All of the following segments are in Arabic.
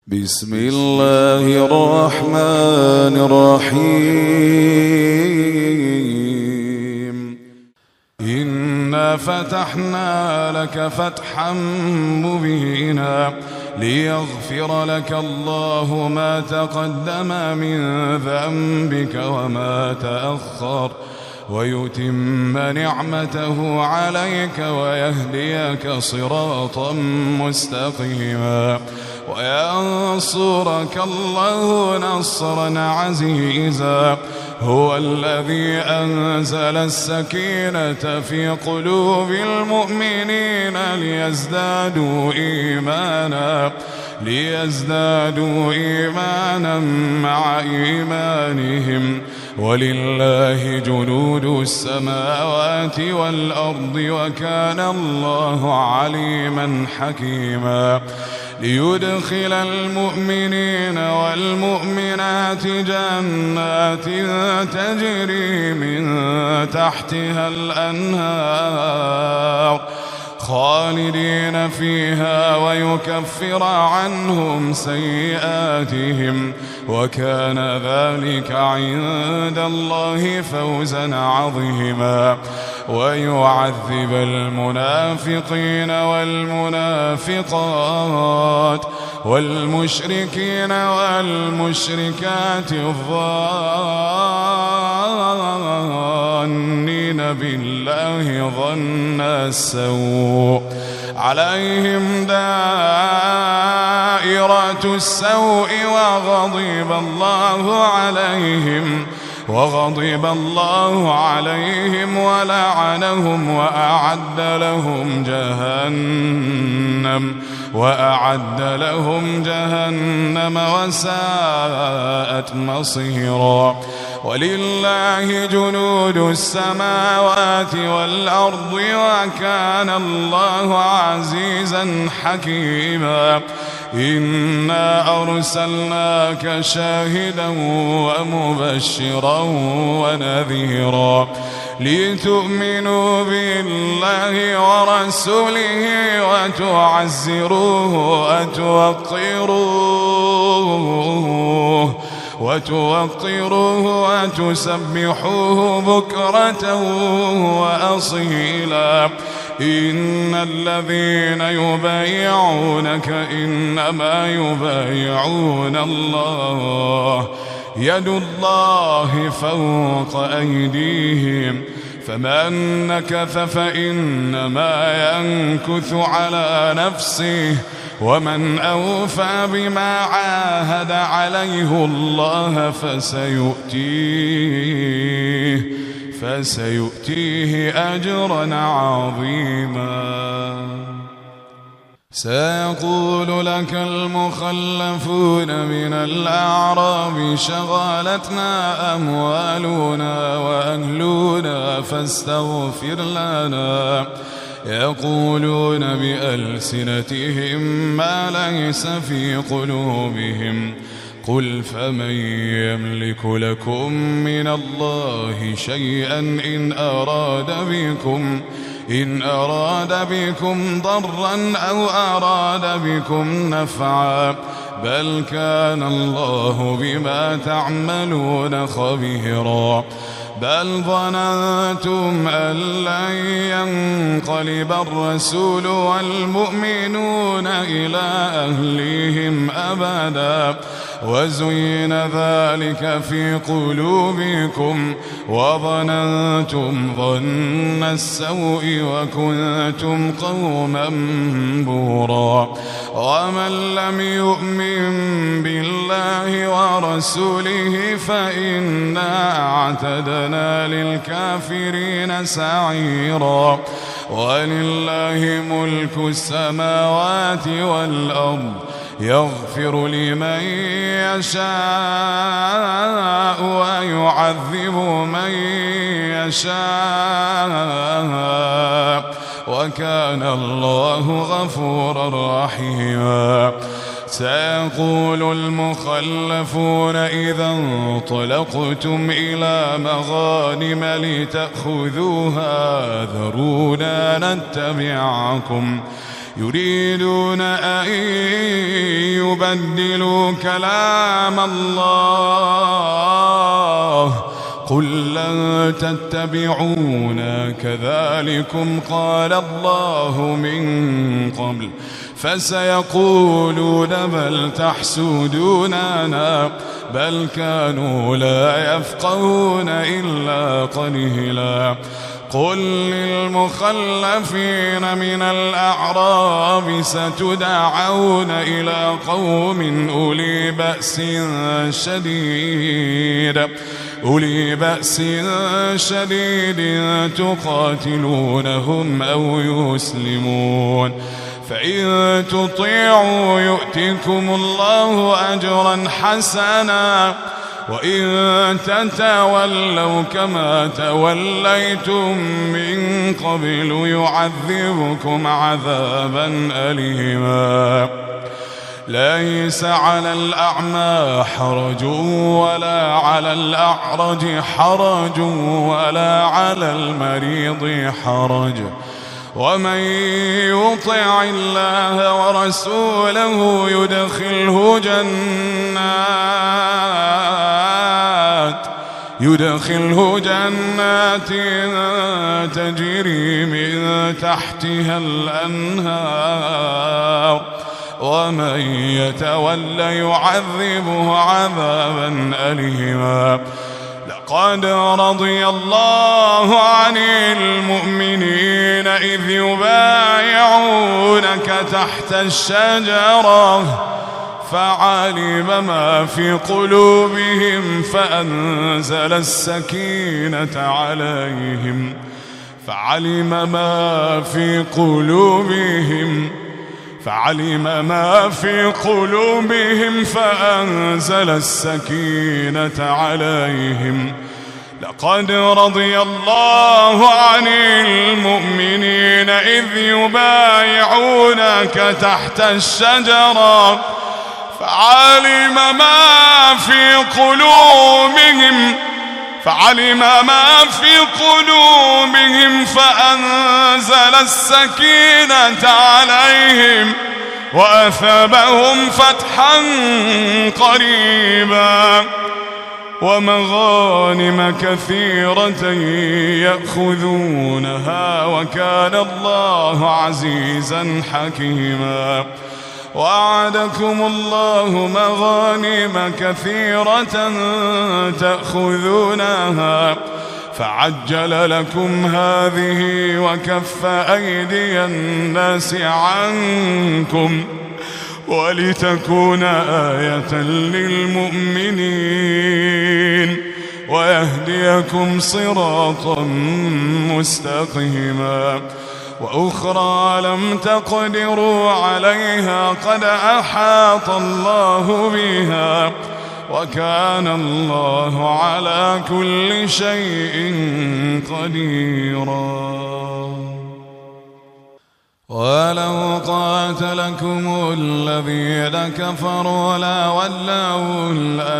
بسم الله الرحمن الرحيم. إنا فتحنا لك فتحا مبينا ليغفر لك الله ما تقدم من ذنبك وما تأخر ويتم نعمته عليك ويهديك صراطا مستقيما وينصرك الله نصرا عزيزا. هو الذي أنزل السكينة في قلوب المؤمنين ليزدادوا إيمانا مع إيمانهم ولله جنود السماوات والأرض وكان الله عليما حكيما. ليدخل المؤمنين والمؤمنات جنات تجري من تحتها الأنهار خالدين فيها ويكفر عنهم سيئاتهم وكان ذلك عند الله فوزا عظيما. ويعذب المنافقين والمنافقات والمشركين والمشركات الظانين بالله ظن السوء عليهم دائرة السوء وغضب الله عليهم ولعنهم وأعد لهم جهنم وساءت مصيرا. ولله جنود السماوات والأرض وكان الله عزيزا حكيما. إنا أرسلناك شاهدا ومبشرا ونذيرا لتؤمنوا بالله ورسوله وتوقروه وتسبحوه بكرة وأصيلا. إن الذين يبايعونك إنما يبايعون الله يد الله فوق أيديهم فمن نكث فإنما ينكث على نفسه ومن أوفى بما عاهد عليه الله فسيؤتيه أجرا عظيما. سيقول لك المخلفون من الأعراب شغلتنا أموالنا وأهلنا فاستغفر لنا. يقولون بألسنتهم ما ليس في قلوبهم قل فمن يملك لكم من الله شيئا إن أراد بكم ضرا أو أراد بكم نفعا بل كان الله بما تعملون خبيرا. بل ظننتم أن لن ينقلب الرسول والمؤمنون إلى أهليهم أبدا وزين ذلك في قلوبكم وظننتم ظن السوء وكنتم قوما بورا. ومن لم يؤمن بالله ورسوله فإنا أعتدنا للكافرين سعيرا. ولله ملك السماوات والأرض يغفر لمن يشاء ويعذب من يشاء وكان الله غفورا رحيما. سيقول المخلفون إذا انطلقتم إلى مغانم لتأخذوها ذرونا نتبعكم يريدون أن يبدلوا كلام الله قل لن تتبعونا كذلكم قال الله من قبل فسيقولون بل تحسدوننا بل كانوا لا يفقهون إلا قليلا قل للمخلفين من الأعراب ستدعون إلى قوم أولي بأس شديد تقاتلونهم أو يسلمون فإن تطيعوا يؤتكم الله أجرا حسنا وإن تتولوا كما توليتم من قبل يعذبكم عذابا أليما ليس على الأعمى حرج ولا على الأعرج حرج ولا على المريض حرج ومن يطع الله ورسوله يدخله جنات تجري من تحتها الأنهار ومن يتولى يعذبه عذابا أليما لقد رضي الله عن المؤمنين إذ يبايعونك تحت الشجرة فعلم ما في قلوبهم فأنزل السكينة عليهم فعلم ما في قلوبهم فأنزل السكينة عليهم لقد رضي الله عن المؤمنين إذ يبايعونك تحت الشجرة فعلم ما في قلوبهم فأنزل السكينة عليهم وأثابهم فتحا قريبا ومغانم كثيرة يأخذونها وكان الله عزيزا حكيما وعدكم الله مغانم كثيرة تأخذونها فعجل لكم هذه وكف أيدي الناس عنكم ولتكون آية للمؤمنين ويهديكم صراطا مستقيما وأخرى لم تقدروا عليها قد أحاط الله بها وكان الله على كل شيء قديرا ولو قاتلكم الذين كفروا لولوا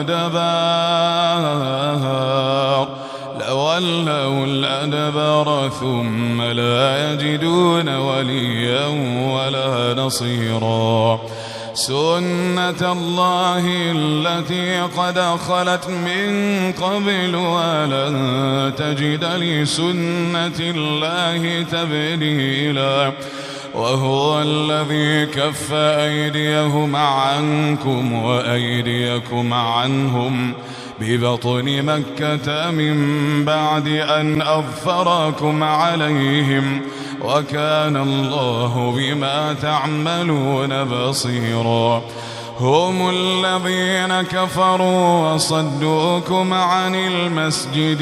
الأدبار ثم لا يجدون وليا ولا نصيرا سنة الله التي قد خلت من قبل ولن تجد لسنة الله تبديلا وهو الذي كف أيديهم عنكم وأيديكم عنهم ببطن مكة من بعد أن أظفركم عليهم وكان الله بما تعملون بصيرا هم الذين كفروا وصدوكم عن المسجد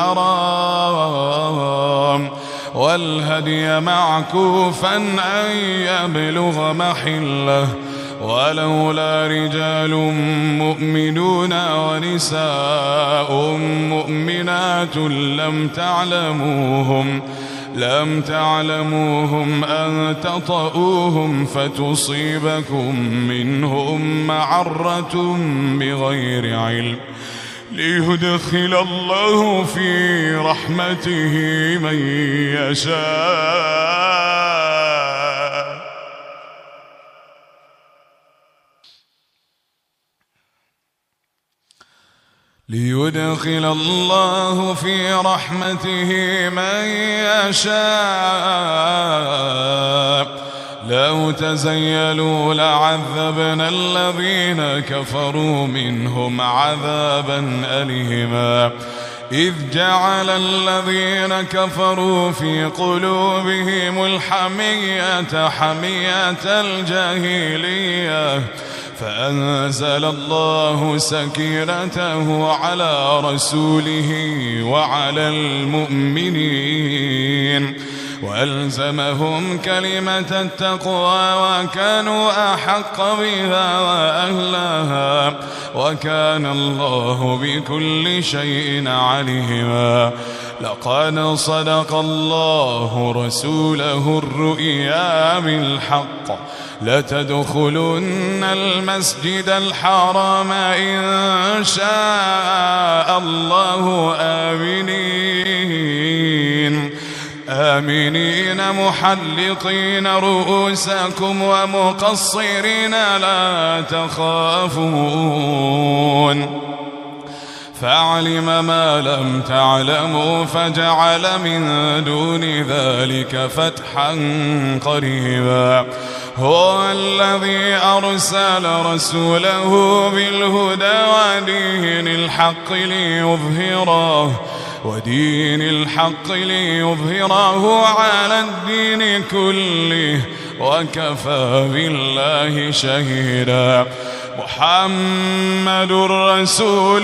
الحرام والهدي معكوفا أن يبلغ محله ولولا رجال مؤمنون ونساء مؤمنات لم تعلموهم أن تطؤوهم فتصيبكم منهم معرة بغير علم ليدخل الله في رحمته من يشاء ليدخل الله في رحمته من يشاء لو تزيلوا لعذبنا الذين كفروا منهم عذابا أليما إذ جعل الذين كفروا في قلوبهم الحمية حمية الجاهلية فأنزل الله سكينته على رسوله وعلى المؤمنين وألزمهم كلمة التقوى وكانوا أحق بها وأهلها وكان الله بكل شيء عليما لقد صدق الله رسوله الرؤيا بالحق لتدخلن المسجد الحرام إن شاء الله آمنين محلقين رؤوسكم ومقصرين لا تخافون فعلم ما لم تعلموا فجعل من دون ذلك فتحا قريبا هو الذي أرسل رسوله بالهدى ودين الحق ليظهره على الدين كله وكفى بالله شهيدا محمد رسول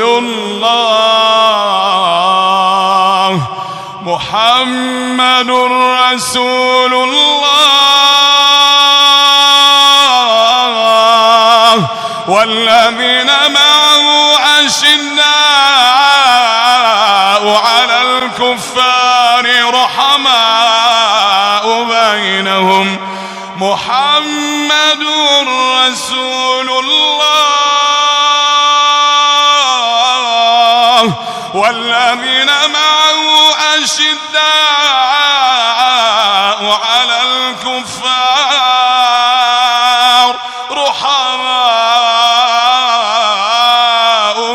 الله محمد رسول الله والذين معه أشداء على الكفار رحماء بينهم محمد رسول الله والذين معه أشداء على الكفار رحماء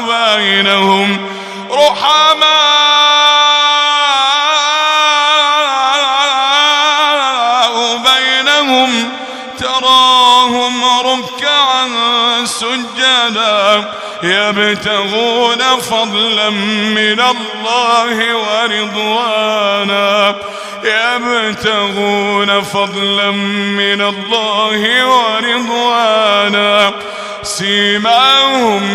بينهم تراهم ركعا سجدا يبتغون فضلا من الله ورضوانا سيماهم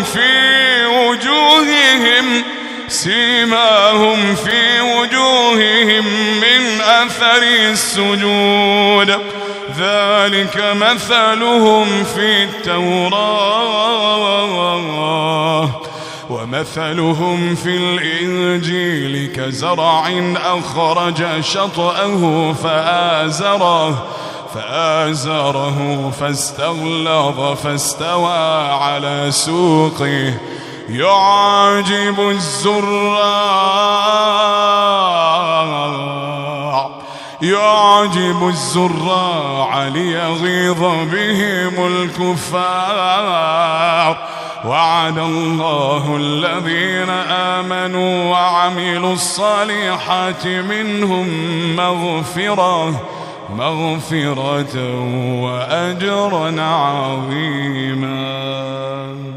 في وجوههم من أثر السجود ذلك مثلهم في التوراة ومثلهم في الإنجيل كزرع أخرج شطأه فآزره فاستغلظ فاستوى على سوقه يعجب الزراع ليغيظ بهم الكفار وعد الله الذين آمنوا وعملوا الصالحات منهم مغفرة وأجرا عظيما.